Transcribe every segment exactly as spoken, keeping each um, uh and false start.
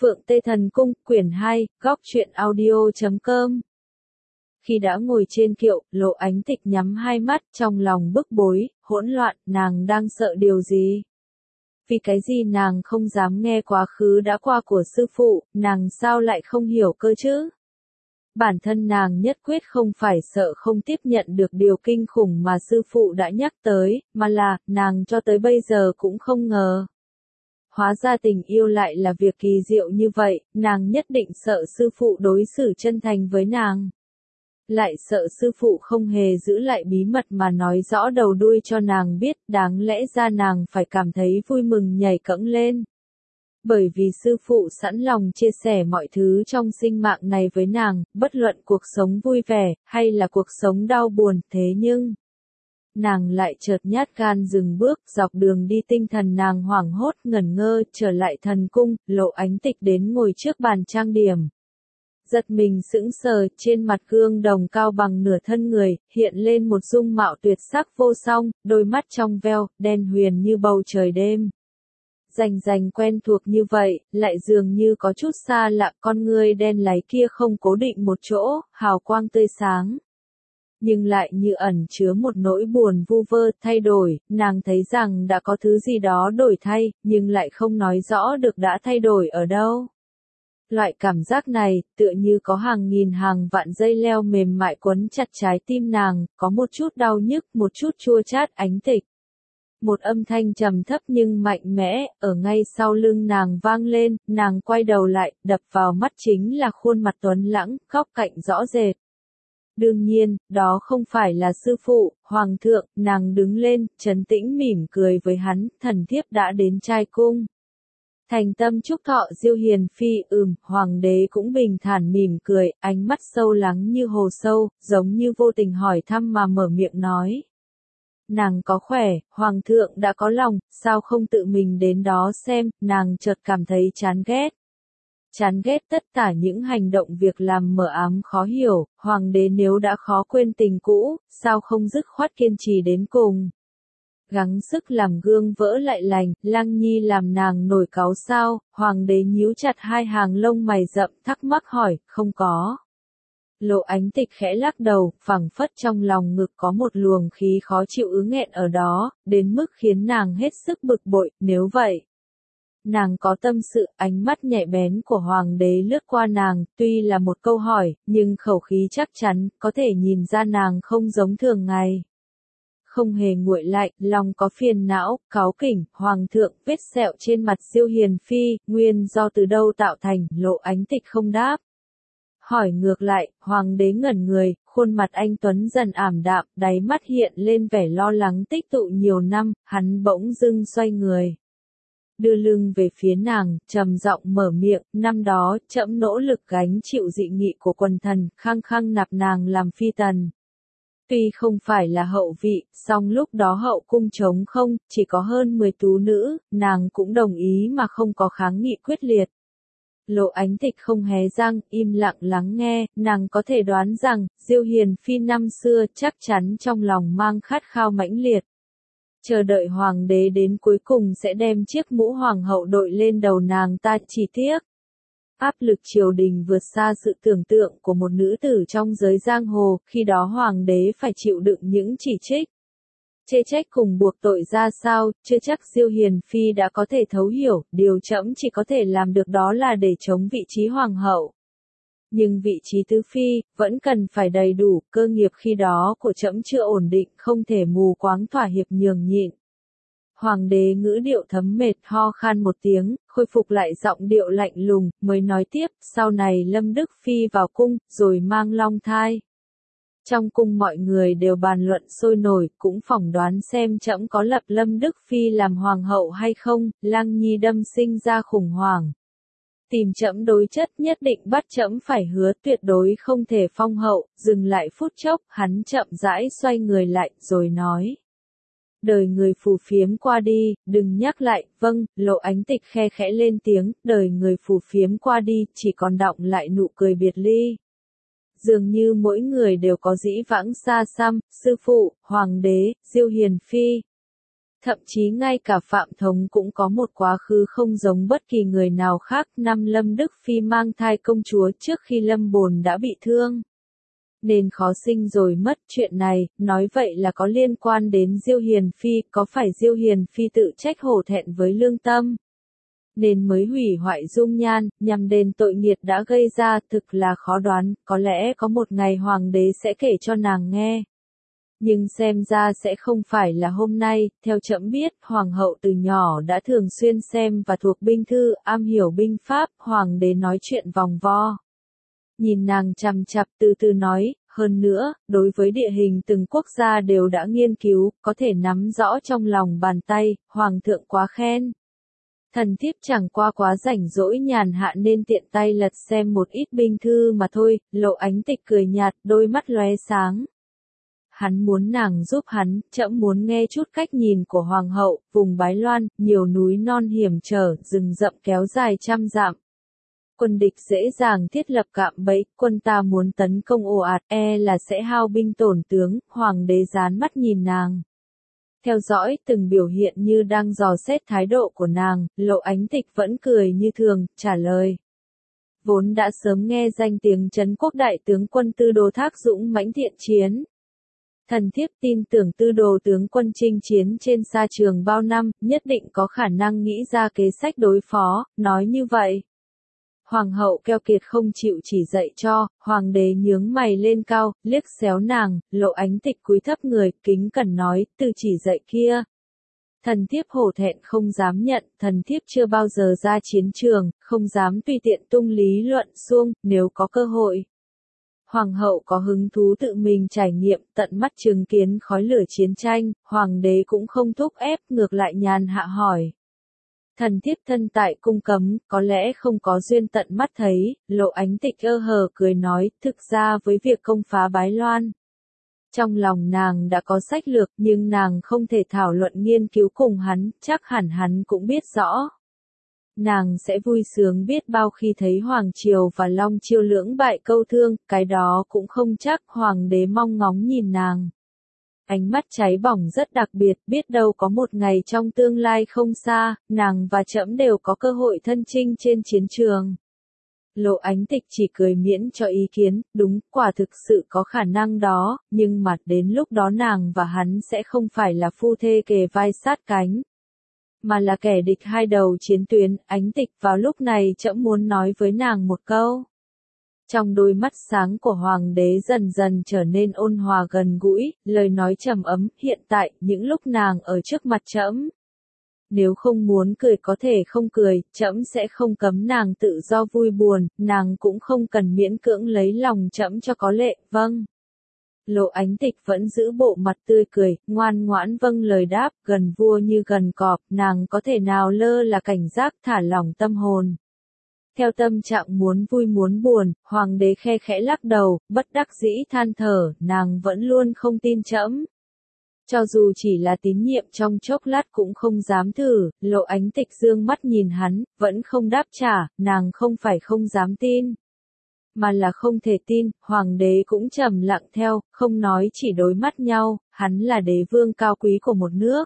Phượng Tê Thần Cung, quyển hai, góc truyện audio chấm com. Khi đã ngồi trên kiệu, Lộ Ánh Tịch nhắm hai mắt, trong lòng bức bối, hỗn loạn, nàng đang sợ điều gì? Vì cái gì nàng không dám nghe quá khứ đã qua của sư phụ, nàng sao lại không hiểu cơ chứ? Bản thân nàng nhất quyết không phải sợ không tiếp nhận được điều kinh khủng mà sư phụ đã nhắc tới, mà là, nàng cho tới bây giờ cũng không ngờ. Hóa ra tình yêu lại là việc kỳ diệu như vậy, nàng nhất định sợ sư phụ đối xử chân thành với nàng. Lại sợ sư phụ không hề giữ lại bí mật mà nói rõ đầu đuôi cho nàng biết, đáng lẽ ra nàng phải cảm thấy vui mừng nhảy cẫng lên. Bởi vì sư phụ sẵn lòng chia sẻ mọi thứ trong sinh mạng này với nàng, bất luận cuộc sống vui vẻ, hay là cuộc sống đau buồn, thế nhưng nàng lại chợt nhát gan dừng bước, dọc đường đi tinh thần nàng hoảng hốt ngẩn ngơ, trở lại thần cung, Lộ Ánh Tịch đến ngồi trước bàn trang điểm. Giật mình sững sờ, trên mặt gương đồng cao bằng nửa thân người, hiện lên một dung mạo tuyệt sắc vô song, đôi mắt trong veo, đen huyền như bầu trời đêm. Rành rành quen thuộc như vậy, lại dường như có chút xa lạ, con ngươi đen láy kia không cố định một chỗ, hào quang tươi sáng. Nhưng lại như ẩn chứa một nỗi buồn vu vơ, thay đổi, nàng thấy rằng đã có thứ gì đó đổi thay, nhưng lại không nói rõ được đã thay đổi ở đâu. Loại cảm giác này, tựa như có hàng nghìn hàng vạn dây leo mềm mại quấn chặt trái tim nàng, có một chút đau nhức, một chút chua chát. Ánh Tịch. Một âm thanh trầm thấp nhưng mạnh mẽ, ở ngay sau lưng nàng vang lên, nàng quay đầu lại, đập vào mắt chính là khuôn mặt tuấn lãng, góc cạnh rõ rệt. Đương nhiên, đó không phải là sư phụ, hoàng thượng, nàng đứng lên, trấn tĩnh mỉm cười với hắn, thần thiếp đã đến trai cung. Thành tâm chúc thọ Diêu Hiền Phi, ừm, hoàng đế cũng bình thản mỉm cười, ánh mắt sâu lắng như hồ sâu, giống như vô tình hỏi thăm mà mở miệng nói. Nàng có khỏe, hoàng thượng đã có lòng, sao không tự mình đến đó xem, nàng chợt cảm thấy chán ghét. Chán ghét tất cả những hành động việc làm mờ ám khó hiểu, hoàng đế nếu đã khó quên tình cũ, sao không dứt khoát kiên trì đến cùng. Gắng sức làm gương vỡ lại lành, Lăng Nhi làm nàng nổi cáu sao, hoàng đế nhíu chặt hai hàng lông mày rậm thắc mắc hỏi, không có. Lộ Ánh Tịch khẽ lắc đầu, phảng phất trong lòng ngực có một luồng khí khó chịu ứ nghẹn ở đó, đến mức khiến nàng hết sức bực bội, nếu vậy. Nàng có tâm sự, ánh mắt nhạy bén của hoàng đế lướt qua nàng, tuy là một câu hỏi, nhưng khẩu khí chắc chắn, có thể nhìn ra nàng không giống thường ngày. Không hề nguội lạnh, lòng có phiền não, cáu kỉnh, hoàng thượng, vết sẹo trên mặt Diêu Hiền Phi, nguyên do từ đâu tạo thành, Lộ Ánh Tịch không đáp. Hỏi ngược lại, hoàng đế ngẩn người, khuôn mặt anh tuấn dần ảm đạm, đáy mắt hiện lên vẻ lo lắng tích tụ nhiều năm, hắn bỗng dưng xoay người. Đưa lưng về phía nàng, trầm giọng mở miệng, năm đó, trẫm nỗ lực gánh chịu dị nghị của quần thần, khăng khăng nạp nàng làm phi tần. Tuy không phải là hậu vị, song lúc đó hậu cung trống không, chỉ có hơn mười tú nữ, nàng cũng đồng ý mà không có kháng nghị quyết liệt. Lộ Ánh Tịch không hé răng, im lặng lắng nghe, nàng có thể đoán rằng, Diêu Hiền Phi năm xưa chắc chắn trong lòng mang khát khao mãnh liệt. Chờ đợi hoàng đế đến cuối cùng sẽ đem chiếc mũ hoàng hậu đội lên đầu nàng ta, chỉ tiếc. Áp lực triều đình vượt xa sự tưởng tượng của một nữ tử trong giới giang hồ, khi đó hoàng đế phải chịu đựng những chỉ trích. Chê trách cùng buộc tội ra sao, chưa chắc Diêu Hiền Phi đã có thể thấu hiểu, điều trẫm chỉ có thể làm được đó là để chống vị trí hoàng hậu. Nhưng vị trí tứ phi, vẫn cần phải đầy đủ, cơ nghiệp khi đó của trẫm chưa ổn định, không thể mù quáng thỏa hiệp nhường nhịn. Hoàng đế ngữ điệu thấm mệt, ho khan một tiếng, khôi phục lại giọng điệu lạnh lùng, mới nói tiếp, sau này Lâm Đức Phi vào cung, rồi mang long thai. Trong cung mọi người đều bàn luận sôi nổi, cũng phỏng đoán xem trẫm có lập Lâm Đức Phi làm hoàng hậu hay không, Lăng Nhi đâm sinh ra khủng hoảng. Tìm trẫm đối chất nhất định bắt trẫm phải hứa tuyệt đối không thể phong hậu, dừng lại phút chốc, hắn chậm rãi xoay người lại, rồi nói. Đời người phù phiếm qua đi, đừng nhắc lại, vâng, Lộ Ánh Tịch khe khẽ lên tiếng, đời người phù phiếm qua đi, chỉ còn đọng lại nụ cười biệt ly. Dường như mỗi người đều có dĩ vãng xa xăm, sư phụ, hoàng đế, Diêu Hiền Phi. Thậm chí ngay cả Phạm Thống cũng có một quá khứ không giống bất kỳ người nào khác. Năm Lâm Đức Phi mang thai công chúa trước khi Lâm Bồn đã bị thương, nên khó sinh rồi mất. Chuyện này, nói vậy là có liên quan đến Diêu Hiền Phi, có phải Diêu Hiền Phi tự trách hổ thẹn với lương tâm, nên mới hủy hoại dung nhan, nhằm đền tội nghiệt đã gây ra. Thực là khó đoán, có lẽ có một ngày hoàng đế sẽ kể cho nàng nghe. Nhưng xem ra sẽ không phải là hôm nay. Theo trẫm biết, hoàng hậu từ nhỏ đã thường xuyên xem và thuộc binh thư, am hiểu binh pháp. Hoàng đế nói chuyện vòng vo, nhìn nàng chằm chằm, từ từ nói. Hơn nữa, đối với địa hình từng quốc gia đều đã nghiên cứu, có thể nắm rõ trong lòng bàn tay. Hoàng thượng quá khen. Thần thiếp chẳng qua quá rảnh rỗi nhàn hạ nên tiện tay lật xem một ít binh thư mà thôi. Lộ Ánh Tịch cười nhạt, đôi mắt lóe sáng. Hắn muốn nàng giúp hắn. Trẫm muốn nghe chút cách nhìn của hoàng hậu. Vùng Bái Loan, nhiều núi non hiểm trở, rừng rậm kéo dài trăm dặm. Quân địch dễ dàng thiết lập cạm bẫy, quân ta muốn tấn công ồ ạt, e là sẽ hao binh tổn tướng. Hoàng đế dán mắt nhìn nàng, theo dõi từng biểu hiện như đang dò xét thái độ của nàng. Lộ Ánh Tịch vẫn cười như thường, trả lời. Vốn đã sớm nghe danh tiếng Trấn Quốc đại tướng quân Tư Đồ Thác dũng mãnh thiện chiến. Thần thiếp tin tưởng Tư Đồ tướng quân chinh chiến trên sa trường bao năm, nhất định có khả năng nghĩ ra kế sách đối phó. Nói như vậy, hoàng hậu keo kiệt không chịu chỉ dạy cho. Hoàng đế nhướng mày lên cao, liếc xéo nàng. Lộ Ánh Tịch cúi thấp người, kính cẩn nói, từ chỉ dạy kia, thần thiếp hổ thẹn không dám nhận. Thần thiếp chưa bao giờ ra chiến trường, không dám tùy tiện tung lý luận suông. Nếu có cơ hội, hoàng hậu có hứng thú tự mình trải nghiệm, tận mắt chứng kiến khói lửa chiến tranh. Hoàng đế cũng không thúc ép, ngược lại nhàn hạ hỏi. Thần thiếp thân tại cung cấm, có lẽ không có duyên tận mắt thấy. Lộ Ánh Tịch ơ hờ cười nói, thực ra với việc công phá Bái Loan, trong lòng nàng đã có sách lược, nhưng nàng không thể thảo luận nghiên cứu cùng hắn. Chắc hẳn hắn cũng biết rõ. Nàng sẽ vui sướng biết bao khi thấy Hoàng Triều và Long Chiêu lưỡng bại câu thương. Cái đó cũng không chắc. Hoàng đế mong ngóng nhìn nàng, ánh mắt cháy bỏng rất đặc biệt. Biết đâu có một ngày trong tương lai không xa, nàng và trẫm đều có cơ hội thân chinh trên chiến trường. Lộ Ánh Tịch chỉ cười miễn cho ý kiến. Đúng, quả thực sự có khả năng đó, nhưng mà đến lúc đó nàng và hắn sẽ không phải là phu thê kề vai sát cánh, mà là kẻ địch hai đầu chiến tuyến. Ánh Tịch, vào lúc này trẫm muốn nói với nàng một câu. Trong đôi mắt sáng của hoàng đế dần dần trở nên ôn hòa gần gũi, lời nói trầm ấm. Hiện tại, những lúc nàng ở trước mặt trẫm, nếu không muốn cười có thể không cười, trẫm sẽ không cấm nàng tự do vui buồn, nàng cũng không cần miễn cưỡng lấy lòng trẫm cho có lệ. Vâng. Lộ Ánh Tịch vẫn giữ bộ mặt tươi cười, ngoan ngoãn vâng lời đáp. Gần vua như gần cọp, nàng có thể nào lơ là cảnh giác, thả lỏng tâm hồn. Theo tâm trạng muốn vui muốn buồn, hoàng đế khe khẽ lắc đầu, bất đắc dĩ than thở, nàng vẫn luôn không tin trẫm. Cho dù chỉ là tín nhiệm trong chốc lát cũng không dám thử. Lộ Ánh Tịch dương mắt nhìn hắn, vẫn không đáp trả. Nàng không phải không dám tin, mà là không thể tin. Hoàng đế cũng trầm lặng theo, không nói, chỉ đối mắt nhau. Hắn là đế vương cao quý của một nước,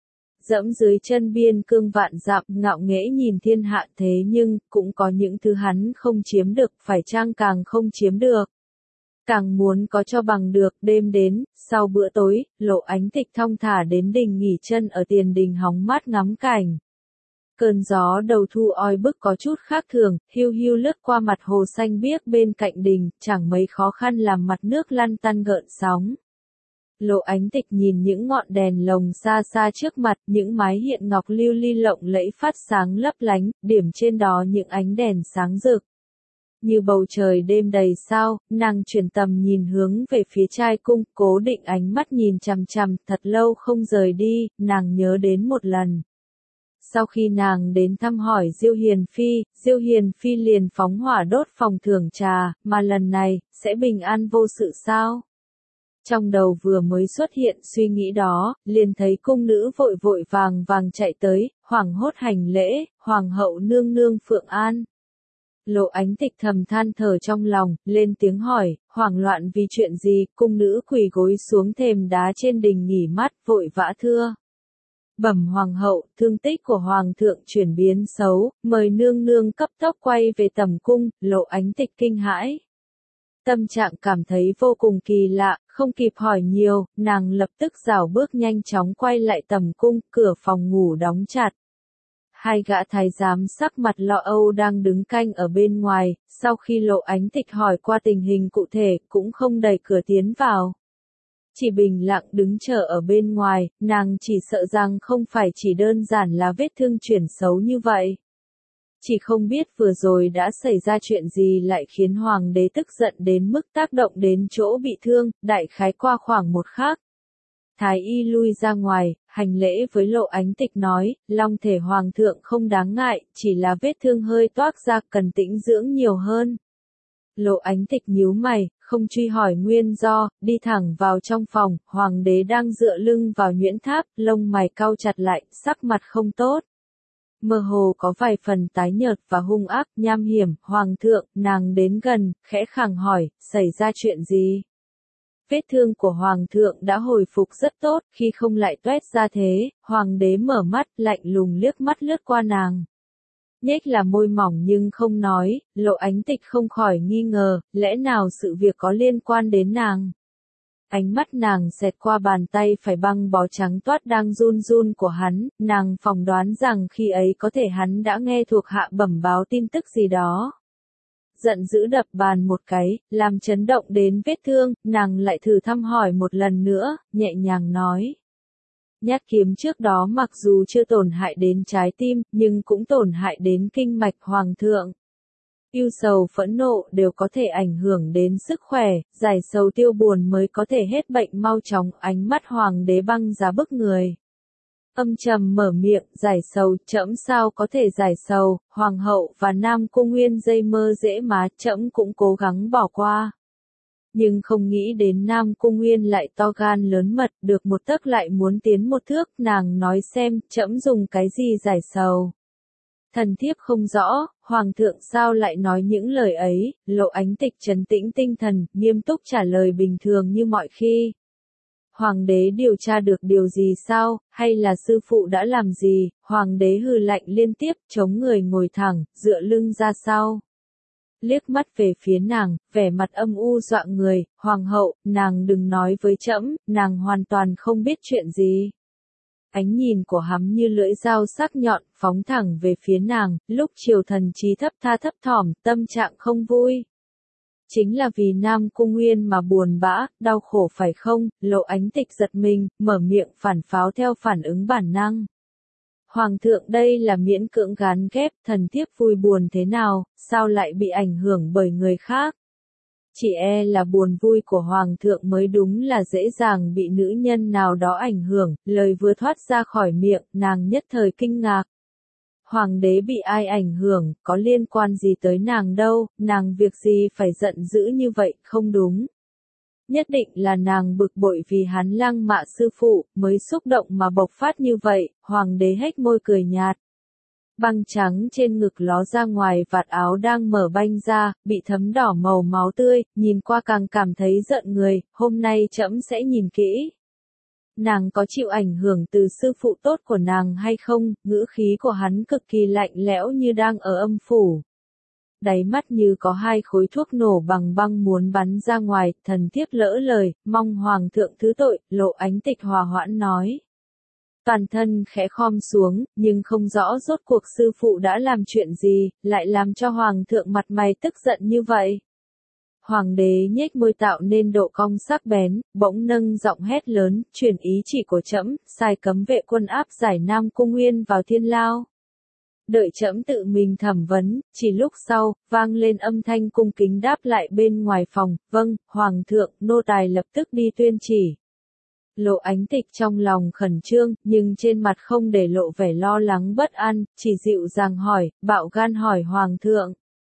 dẫm dưới chân biên cương vạn dặm, ngạo nghễ nhìn thiên hạ. Thế nhưng, cũng có những thứ hắn không chiếm được, phải chăng càng không chiếm được, càng muốn có cho bằng được. Đêm đến, sau bữa tối, Lộ Ánh Tịch thong thả đến đình nghỉ chân ở tiền đình hóng mát ngắm cảnh. Cơn gió đầu thu oi bức có chút khác thường, hiu hiu lướt qua mặt hồ xanh biếc bên cạnh đình, chẳng mấy khó khăn làm mặt nước lăn tăn gợn sóng. Lộ Ánh Tịch nhìn những ngọn đèn lồng xa xa trước mặt, những mái hiện ngọc lưu ly lộng lẫy phát sáng lấp lánh, điểm trên đó những ánh đèn sáng rực như bầu trời đêm đầy sao. Nàng chuyển tầm nhìn hướng về phía trai cung, cố định ánh mắt nhìn chằm chằm. Thật lâu không rời đi, nàng nhớ đến một lần, sau khi nàng đến thăm hỏi Diêu Hiền Phi, Diêu Hiền Phi liền phóng hỏa đốt phòng thưởng trà. Mà lần này, sẽ bình an vô sự sao? Trong đầu vừa mới xuất hiện suy nghĩ đó, liền thấy cung nữ vội vội vàng vàng chạy tới, hoảng hốt hành lễ. Hoàng hậu nương nương Phượng An. Lộ Ánh Tịch thầm than thở trong lòng, lên tiếng hỏi, hoảng loạn vì chuyện gì? Cung nữ quỳ gối xuống thềm đá trên đình nghỉ mát, vội vã thưa. Bẩm hoàng hậu, thương tích của hoàng thượng chuyển biến xấu, mời nương nương cấp tốc quay về tầm cung. Lộ Ánh Tịch kinh hãi. Tâm trạng cảm thấy vô cùng kỳ lạ, không kịp hỏi nhiều, nàng lập tức rảo bước nhanh chóng quay lại tầm cung, cửa phòng ngủ đóng chặt. Hai gã thái giám sắc mặt lo âu đang đứng canh ở bên ngoài, sau khi Lộ Ánh Tịch hỏi qua tình hình cụ thể, cũng không đẩy cửa tiến vào. Chỉ bình lặng đứng chờ ở bên ngoài, nàng chỉ sợ rằng không phải chỉ đơn giản là vết thương chuyển xấu như vậy. Chỉ không biết vừa rồi đã xảy ra chuyện gì lại khiến hoàng đế tức giận đến mức tác động đến chỗ bị thương, đại khái qua khoảng một khắc. Thái y lui ra ngoài, hành lễ với Lộ Ánh Tịch nói, long thể hoàng thượng không đáng ngại, chỉ là vết thương hơi toác ra, cần tĩnh dưỡng nhiều hơn. Lộ Ánh Tịch nhíu mày, không truy hỏi nguyên do, đi thẳng vào trong phòng, hoàng đế đang dựa lưng vào nhuyễn tháp, lông mày cau chặt lại, sắc mặt không tốt. Mơ hồ có vài phần tái nhợt và hung ác, nham hiểm, hoàng thượng, nàng đến gần, khẽ khàng hỏi, xảy ra chuyện gì? Vết thương của hoàng thượng đã hồi phục rất tốt, khi không lại toét ra thế, hoàng đế mở mắt, lạnh lùng liếc mắt lướt qua nàng. Nhếch là môi mỏng nhưng không nói, Lộ Ánh Tịch không khỏi nghi ngờ, lẽ nào sự việc có liên quan đến nàng? Ánh mắt nàng xẹt qua bàn tay phải băng bó trắng toát đang run run của hắn, nàng phỏng đoán rằng khi ấy có thể hắn đã nghe thuộc hạ bẩm báo tin tức gì đó. Giận dữ đập bàn một cái, làm chấn động đến vết thương, nàng lại thử thăm hỏi một lần nữa, nhẹ nhàng nói. Nhát kiếm trước đó mặc dù chưa tổn hại đến trái tim, nhưng cũng tổn hại đến kinh mạch hoàng thượng. Ưu sầu phẫn nộ đều có thể ảnh hưởng đến sức khỏe, giải sầu tiêu buồn mới có thể hết bệnh mau chóng. Ánh mắt hoàng đế băng giá bức người. Âm trầm mở miệng, giải sầu, trẫm sao có thể giải sầu, hoàng hậu và Nam Cung Nguyên dây mơ dễ má, trẫm cũng cố gắng bỏ qua. Nhưng không nghĩ đến Nam Cung Nguyên lại to gan lớn mật, được một tấc lại muốn tiến một thước, nàng nói xem, trẫm dùng cái gì giải sầu. Thần thiếp không rõ, hoàng thượng sao lại nói những lời ấy, Lộ Ánh Tịch trấn tĩnh tinh thần, nghiêm túc trả lời bình thường như mọi khi. Hoàng đế điều tra được điều gì sao, hay là sư phụ đã làm gì, hoàng đế hừ lạnh liên tiếp, chống người ngồi thẳng, dựa lưng ra sau. Liếc mắt về phía nàng, vẻ mặt âm u dọa người, hoàng hậu, nàng đừng nói với trẫm, nàng hoàn toàn không biết chuyện gì. Ánh nhìn của hắn như lưỡi dao sắc nhọn, phóng thẳng về phía nàng, lúc triều thần trí thấp tha thấp thỏm, tâm trạng không vui. Chính là vì Nam Cung Nguyên mà buồn bã, đau khổ phải không? Lộ Ánh Tịch giật mình, mở miệng phản pháo theo phản ứng bản năng. Hoàng thượng đây là miễn cưỡng gán ghép, thần thiếp vui buồn thế nào, sao lại bị ảnh hưởng bởi người khác? Chỉ e là buồn vui của hoàng thượng mới đúng là dễ dàng bị nữ nhân nào đó ảnh hưởng, lời vừa thoát ra khỏi miệng, nàng nhất thời kinh ngạc. Hoàng đế bị ai ảnh hưởng, có liên quan gì tới nàng đâu, nàng việc gì phải giận dữ như vậy, không đúng. Nhất định là nàng bực bội vì hắn lăng mạ sư phụ, mới xúc động mà bộc phát như vậy, hoàng đế hếch môi cười nhạt. Băng trắng trên ngực ló ra ngoài, vạt áo đang mở banh ra, bị thấm đỏ màu máu tươi, nhìn qua càng cảm thấy giận người, hôm nay trẫm sẽ nhìn kỹ. Nàng có chịu ảnh hưởng từ sư phụ tốt của nàng hay không, ngữ khí của hắn cực kỳ lạnh lẽo như đang ở âm phủ. Đáy mắt như có hai khối thuốc nổ bằng băng muốn bắn ra ngoài, thần thiếp lỡ lời, mong hoàng thượng thứ tội, Lộ Ánh Tịch hòa hoãn nói. Toàn thân khẽ khom xuống, nhưng không rõ rốt cuộc sư phụ đã làm chuyện gì, lại làm cho hoàng thượng mặt mày tức giận như vậy. Hoàng đế nhếch môi tạo nên độ cong sắc bén, bỗng nâng giọng hét lớn, truyền ý chỉ của trẫm, sai cấm vệ quân áp giải Nam Cung Nguyên vào thiên lao. Đợi trẫm tự mình thẩm vấn, chỉ lúc sau, vang lên âm thanh cung kính đáp lại bên ngoài phòng, vâng, hoàng thượng, nô tài lập tức đi tuyên chỉ. Lộ Ánh Tịch trong lòng khẩn trương, nhưng trên mặt không để lộ vẻ lo lắng bất an, chỉ dịu dàng hỏi, bạo gan hỏi hoàng thượng.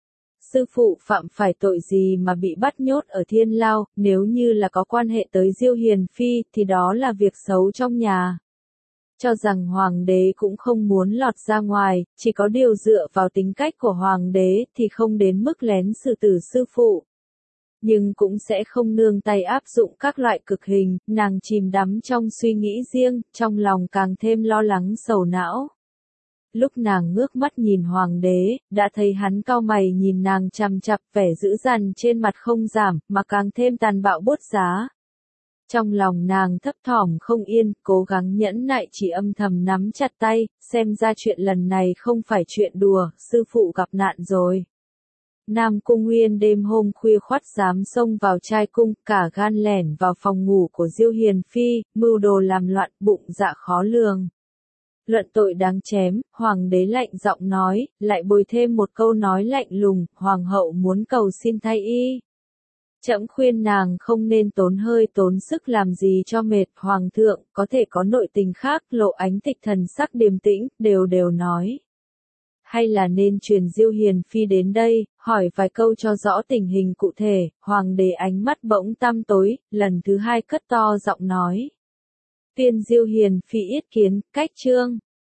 Sư phụ phạm phải tội gì mà bị bắt nhốt ở thiên lao, nếu như là có quan hệ tới Diêu Hiền Phi, thì đó là việc xấu trong nhà. Cho rằng hoàng đế cũng không muốn lọt ra ngoài, chỉ có điều dựa vào tính cách của hoàng đế thì không đến mức lén xử tử sư phụ. nhưng cũng sẽ không nương tay áp dụng các loại cực hình, nàng chìm đắm trong suy nghĩ riêng, trong lòng càng thêm lo lắng sầu não. Lúc nàng ngước mắt nhìn hoàng đế, đã thấy hắn cau mày nhìn nàng chằm chằm, vẻ dữ dằn trên mặt không giảm, mà càng thêm tàn bạo bút giá. Trong lòng nàng thấp thỏm không yên, cố gắng nhẫn nại chỉ âm thầm nắm chặt tay, xem ra chuyện lần này không phải chuyện đùa, sư phụ gặp nạn rồi. Nam Cung Nguyên đêm hôm khuya khoắt dám xông vào trai cung, cả gan lẻn vào phòng ngủ của Diêu Hiền Phi, mưu đồ làm loạn, bụng dạ khó lường. Luận tội đáng chém, hoàng đế lạnh giọng nói, lại bồi thêm một câu nói lạnh lùng, hoàng hậu muốn cầu xin thay y. Trẫm khuyên nàng không nên tốn hơi tốn sức làm gì cho mệt, hoàng thượng, có thể có nội tình khác, Lộ Ánh Tịch thần sắc điềm tĩnh, đều đều nói. Hay là nên truyền Diêu Hiền Phi đến đây, hỏi vài câu cho rõ tình hình cụ thể, hoàng đế ánh mắt bỗng tăm tối, lần thứ hai cất to giọng nói. Tiên Diêu Hiền Phi yết kiến, cách chương.